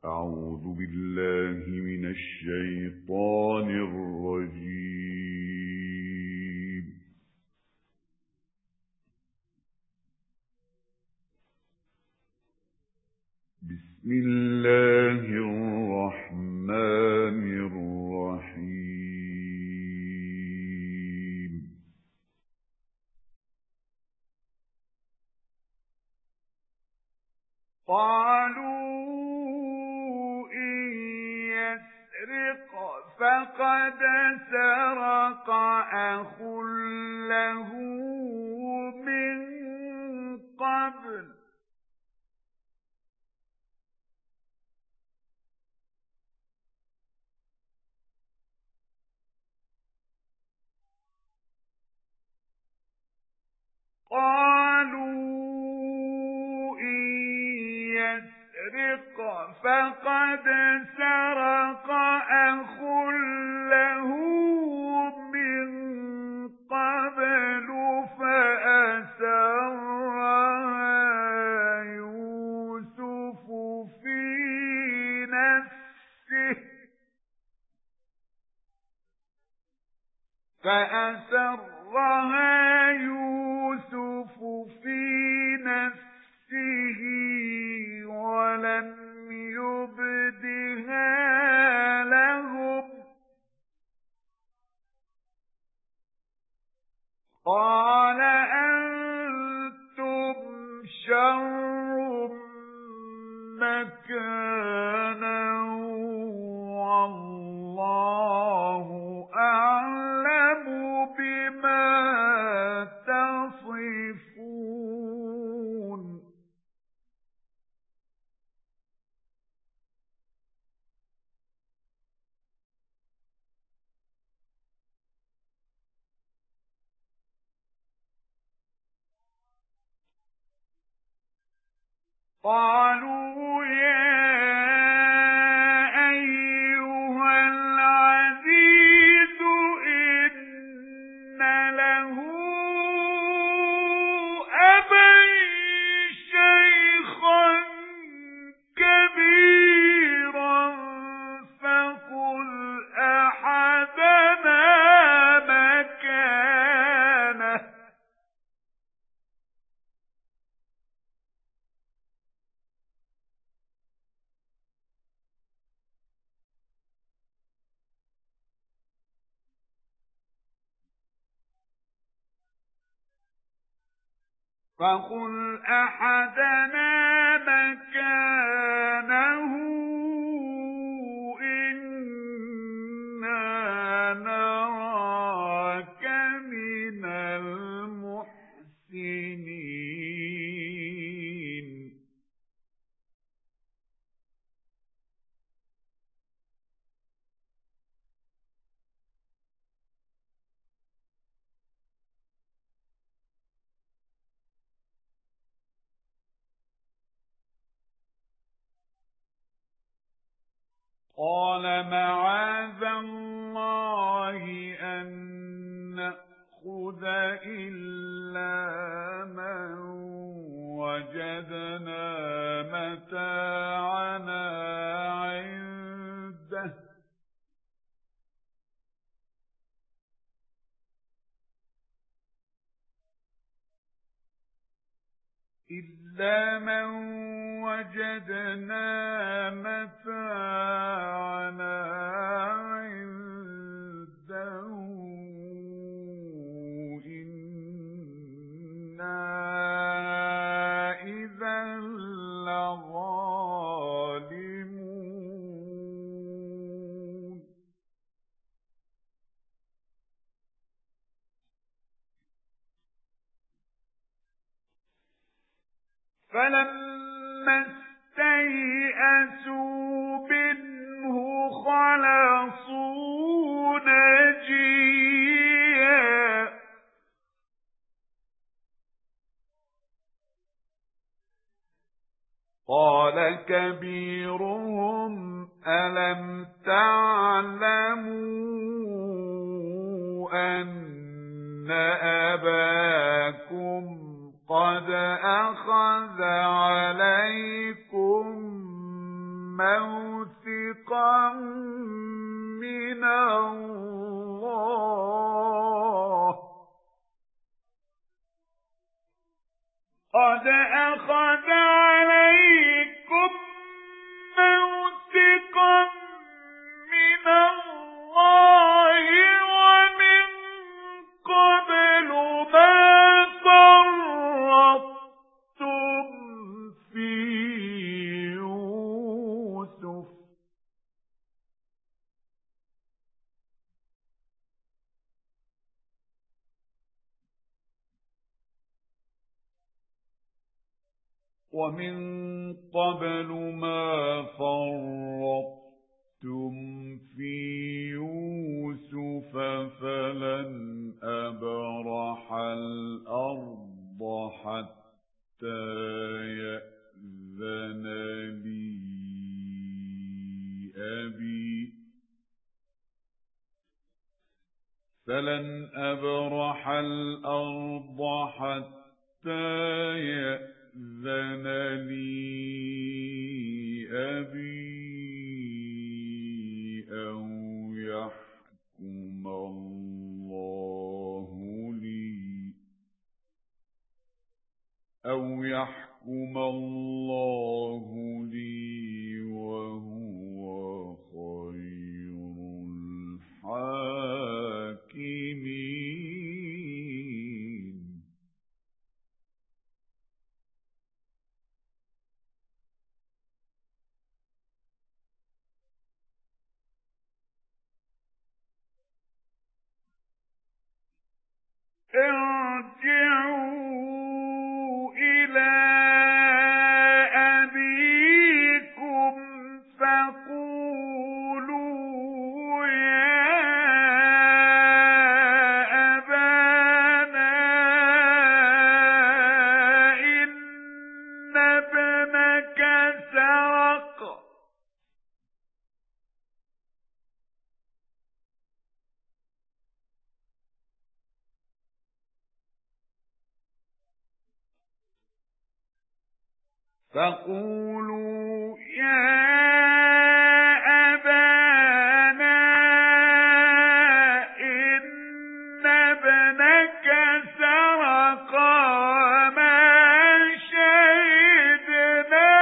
أعوذ بالله من الشيطان الرجيم. بسم الله الرحمن الرحيم. قالوا إن يسرق فقد سرق أخ له من قبل فقد سرق أخ له من قبل فأسرها يوسف في نفسه ولم يبدها لهم قال أنتم شر مكانا والله أعلم بما تصفون. قالوا يا أيها العزيز إن له أبا شيخا كبيرا فخذ أحدنا مكانه إنا نراك من المحسنين. قال معاذ الله أن نأخذ إلا من وجدنا متاعنا عنده إنا إذا لظالمون. فلما استيئسوا منه خلصوا نجيا قال كبيرهم ألم تعلموا أن أباكم قد أخذ عليكم موثقا من الله قد أخذ عليكم موثقا من الله ومن قبل ما فرطتم في يوسف فلن أبرح الأرض حتى يأذن لي أبي أو يحكم الله لي وهو خير الحاكمين. ارجعوا إلى أبيكم فقولوا يا أبانا إن ابنك سرق فقولوا يا أبانا إن ابنك سرق وما شهدنا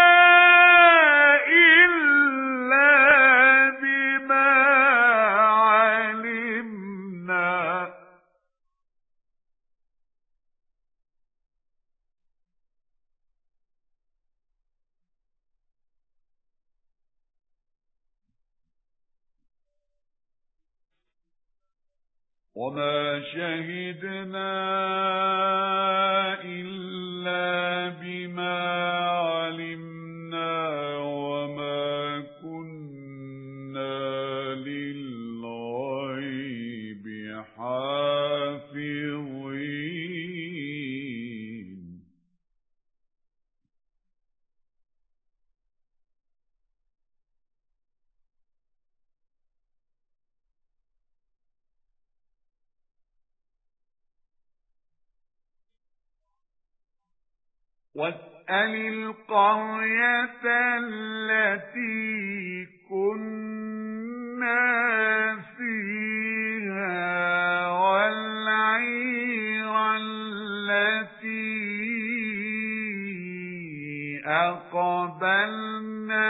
إلا بما علمنا وما شهدنا إلا بما علمنا وما كنا للغيب حافظين. واسأل القرية التي كنا فيها والعير التي أقبلنا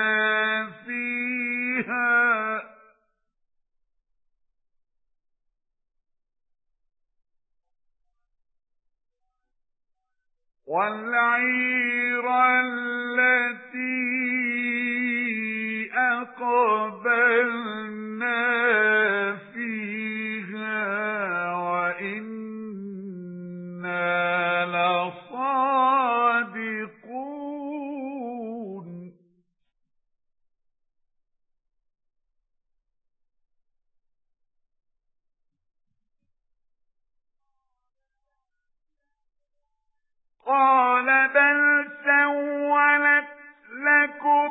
فيها وإنا لصادقون. قال بل سولت لكم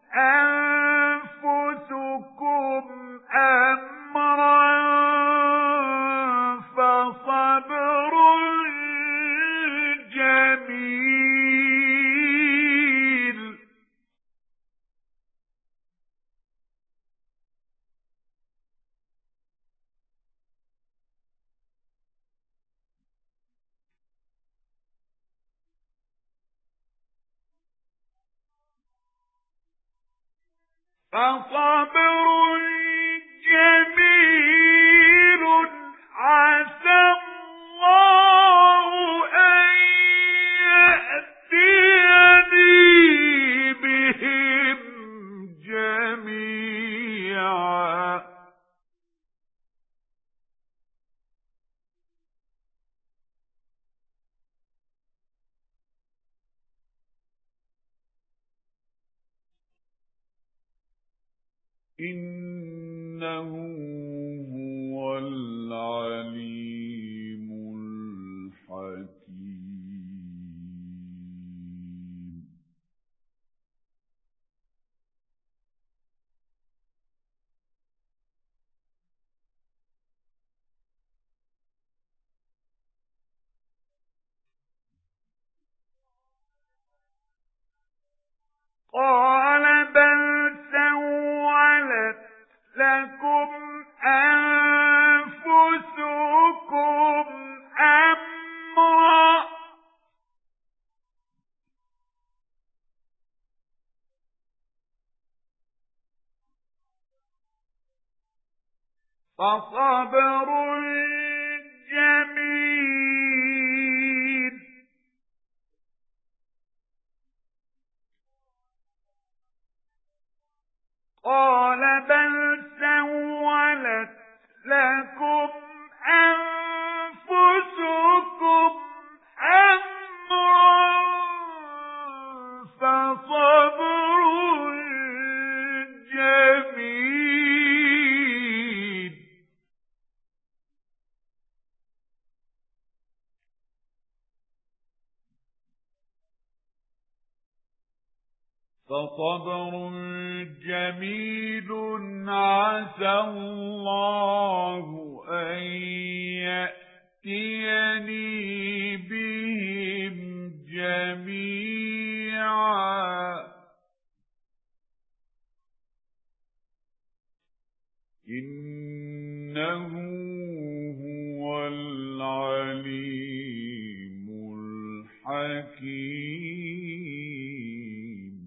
أنفسكم أمرا فصبر جميل فصبر جميل عسى الله أن يأتيني بهم جميعا إنه هو العليم الحكيم. قال بل سولت لكم أنفسكم أمرا فصبر جميل قال بل سولت لكم أنفسكم أمرا فصبر جميل عسى الله أن يأتيني بهم جميعا إنه هو العليم الحكيم.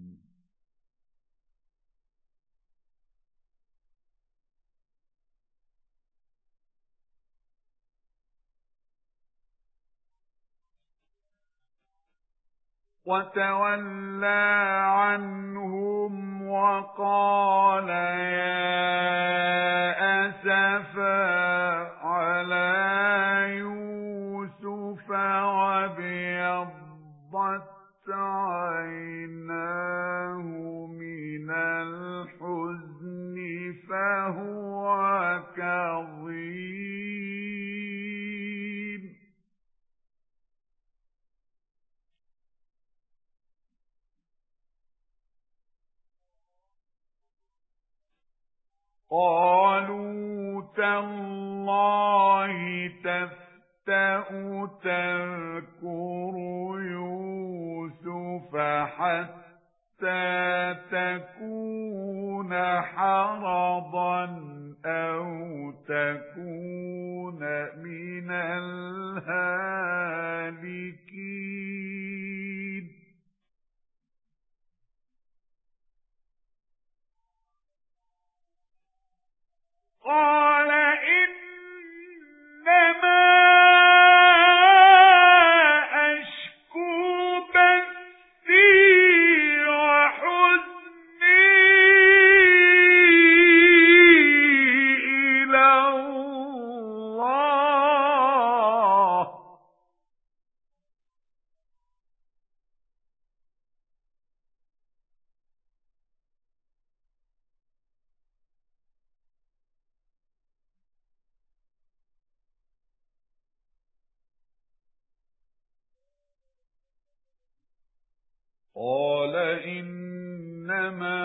وتولى عنهم وقال يا أسفا على يوسف وابيضت عيناه من الحزن فهو كظيم. قالوا تالله تفتأ تذكر يوسف حتى تكون حرضا أو تكون من الهالكين. قال إنما أشكو بثي وحزني إلى الله قال إنما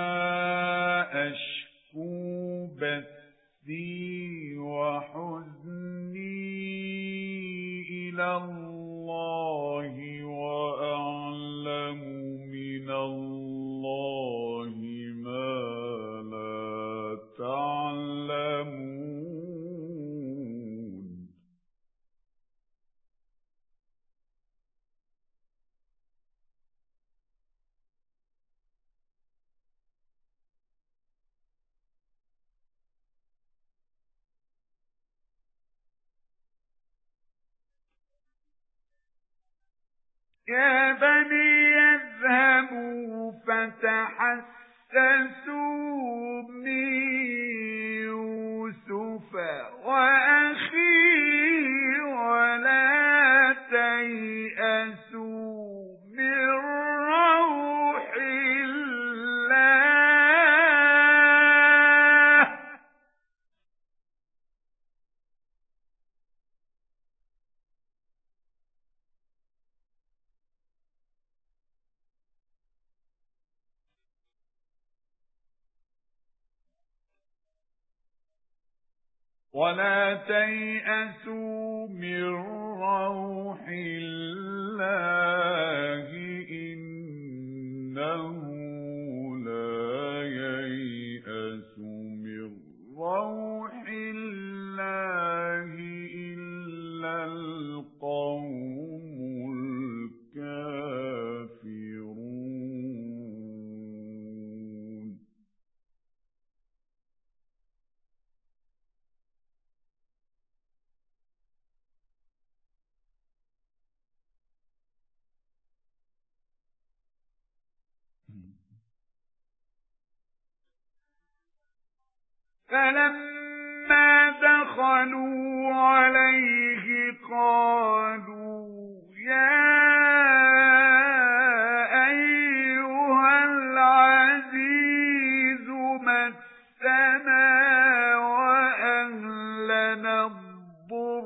أشكو بثي وحزني إلى الله وأعلم من الله ما لا تعلمون. يا بني اذهبوا فتحسسوا من يوسف وأخيه ولا تيأسوا من روح الله ولا تيأسوا من روح الله إنه لا ييأس من روح الله إلا القوم الكافرون فلما دخلوا عليه قالوا يا أيها العزيز مسنا وأهلنا الضر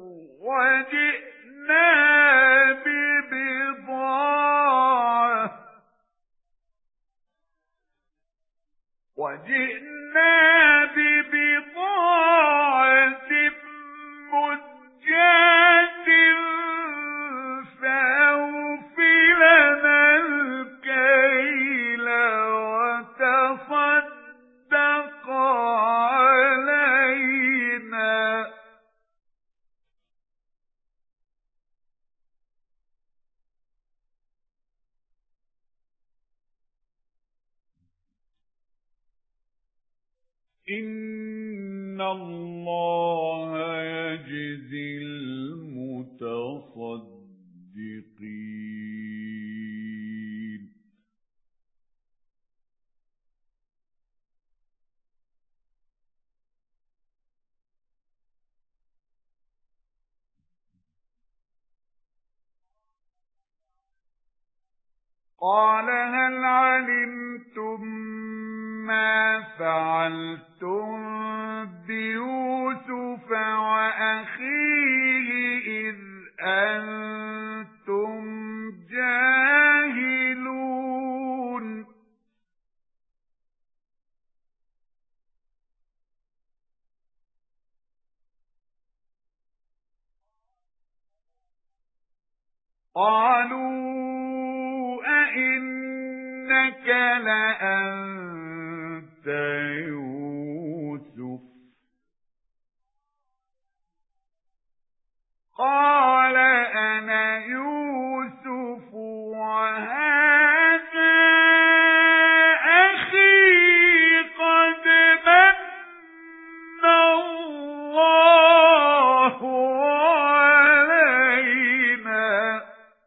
وجئنا ببضاعة مزجاة فأوف لنا الكيل وتصدق علينا إن الله يجزي المتصدقين قال هل علمتم ما فعلتم بيوسف وأخيه إذ أنتم جاهلون قالوا أئنك لأنت يوسف قال أنا يوسف وهذا أخي قد من الله علينا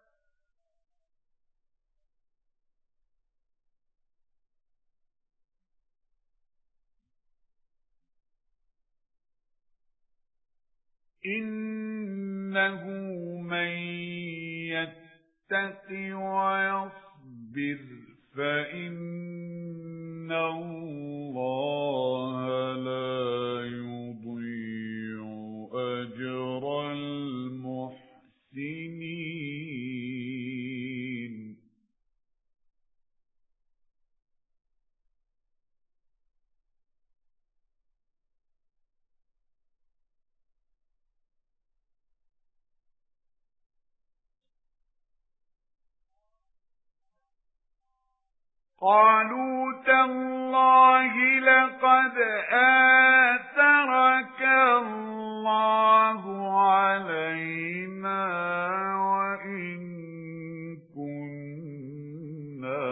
إنه من يتق ويصبر فإن الله لا يضيع أجر المحسنين قالوا تالله لقد آثرك الله علينا وإن كنا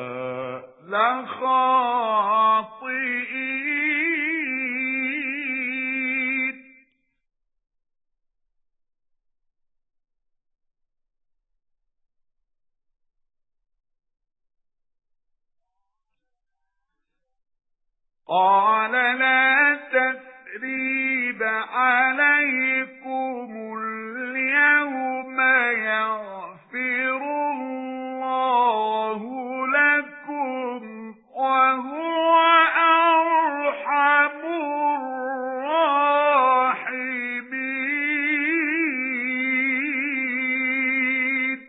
لخاطئين قال لا تثريب عليكم اليوم يغفر الله لكم وهو أرحم الراحمين.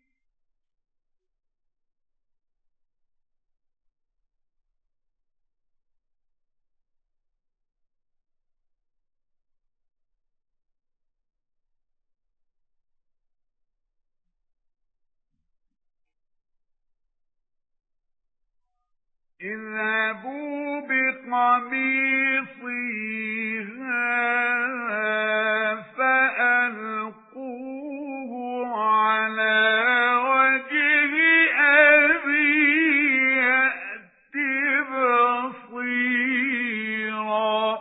اذهبوا بقميصي هذا فألقوه على وجه أبي يأت بصيرا.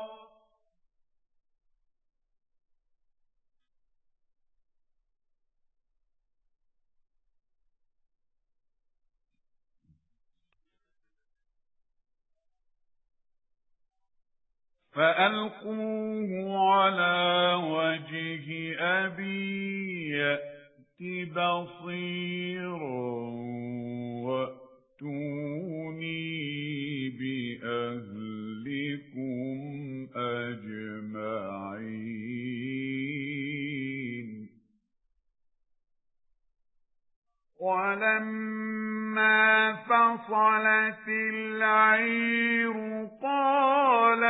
فألقوه على وجه أبي يأت بصيرا وأتوني بأهلكم أجمعين. ولما فصلت العير قال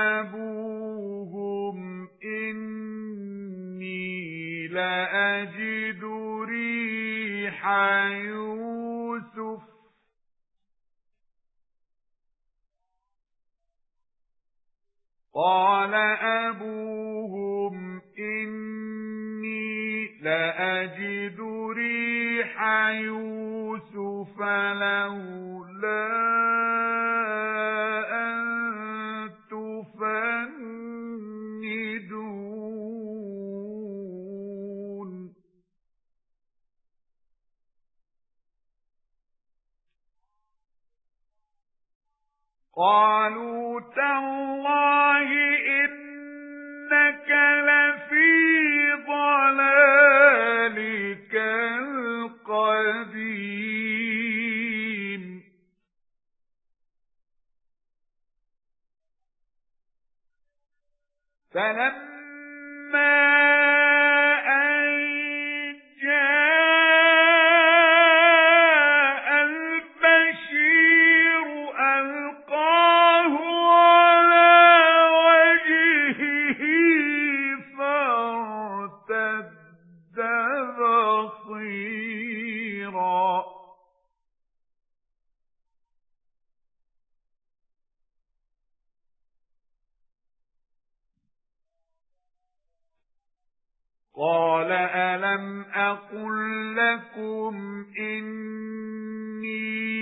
أبوهم إني لأجد ريح يوسف قال أبوهم إني لأجد ريح يوسف لولا أن تفندون. قالوا تالله إنك لفي ضلالك القديم. فلما أن جاء البشير ألقاه على وجهه فارتد بصيرا. قال ألم أقل لكم إني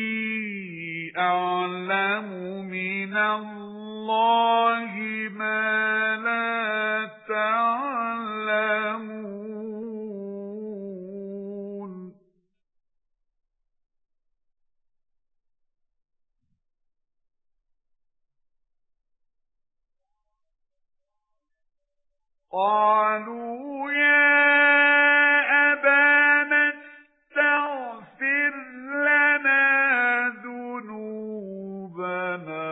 أعلم من الله ما لا تعلمون. قالوا يا أبانا استغفر لنا ذنوبنا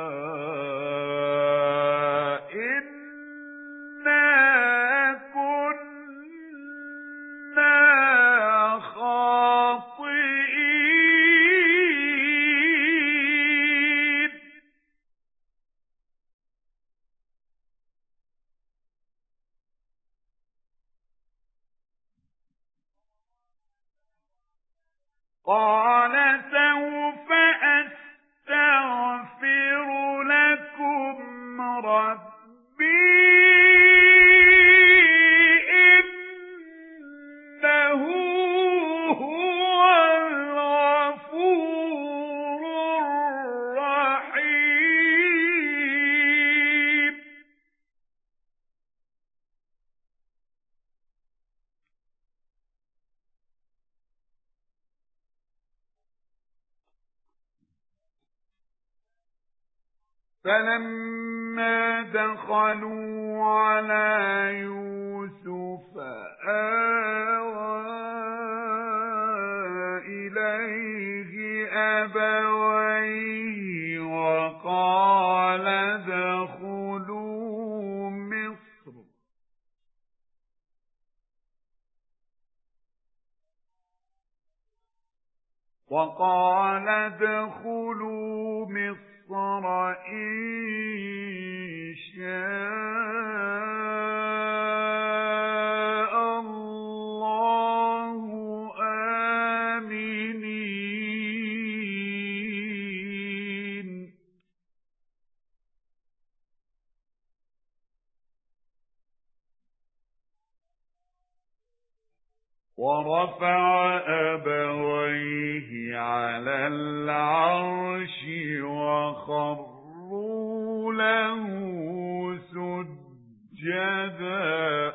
إنا كنا خاطئين. قال سوف أستغفر لكم ربي إنه هو الغفور الرحيم. فلما دخلوا على يوسف آوى إليه أبويه وقال ادخلوا مصر إن شاء الله آمنين ورفع أبويه على العرش وخروا له سجدا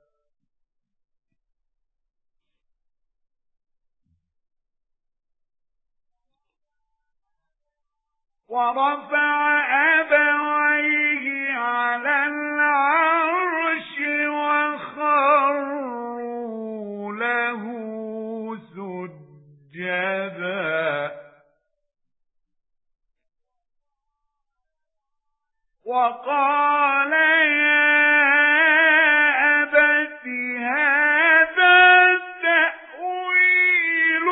وقال يا أبت هذا تأويل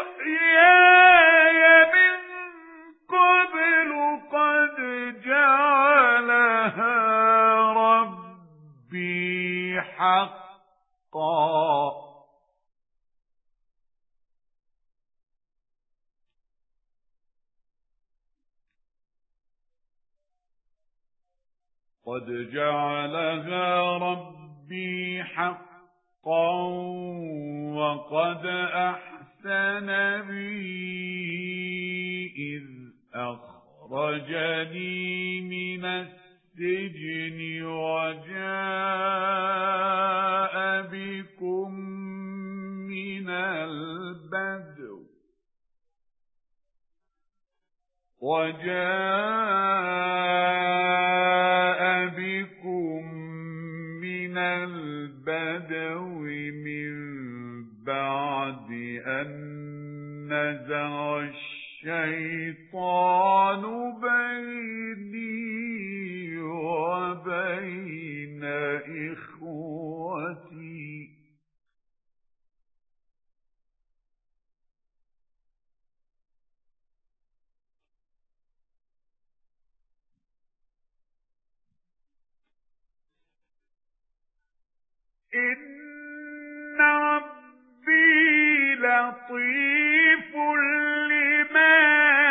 رؤياي من قبل قد جعلها ربي حقا وقد أحسن بي إذ أخرجني من السجن وجاء بكم من البدو من بعد أن نزغ الشيطان بيني وبين إخوتي إن ربي لطيف لما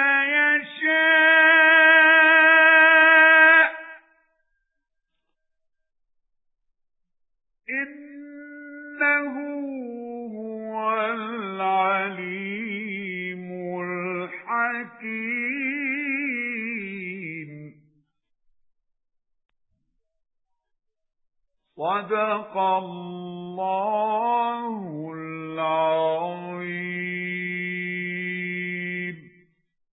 يشاء إنه هو العليم الحكيم صدق الله العظيم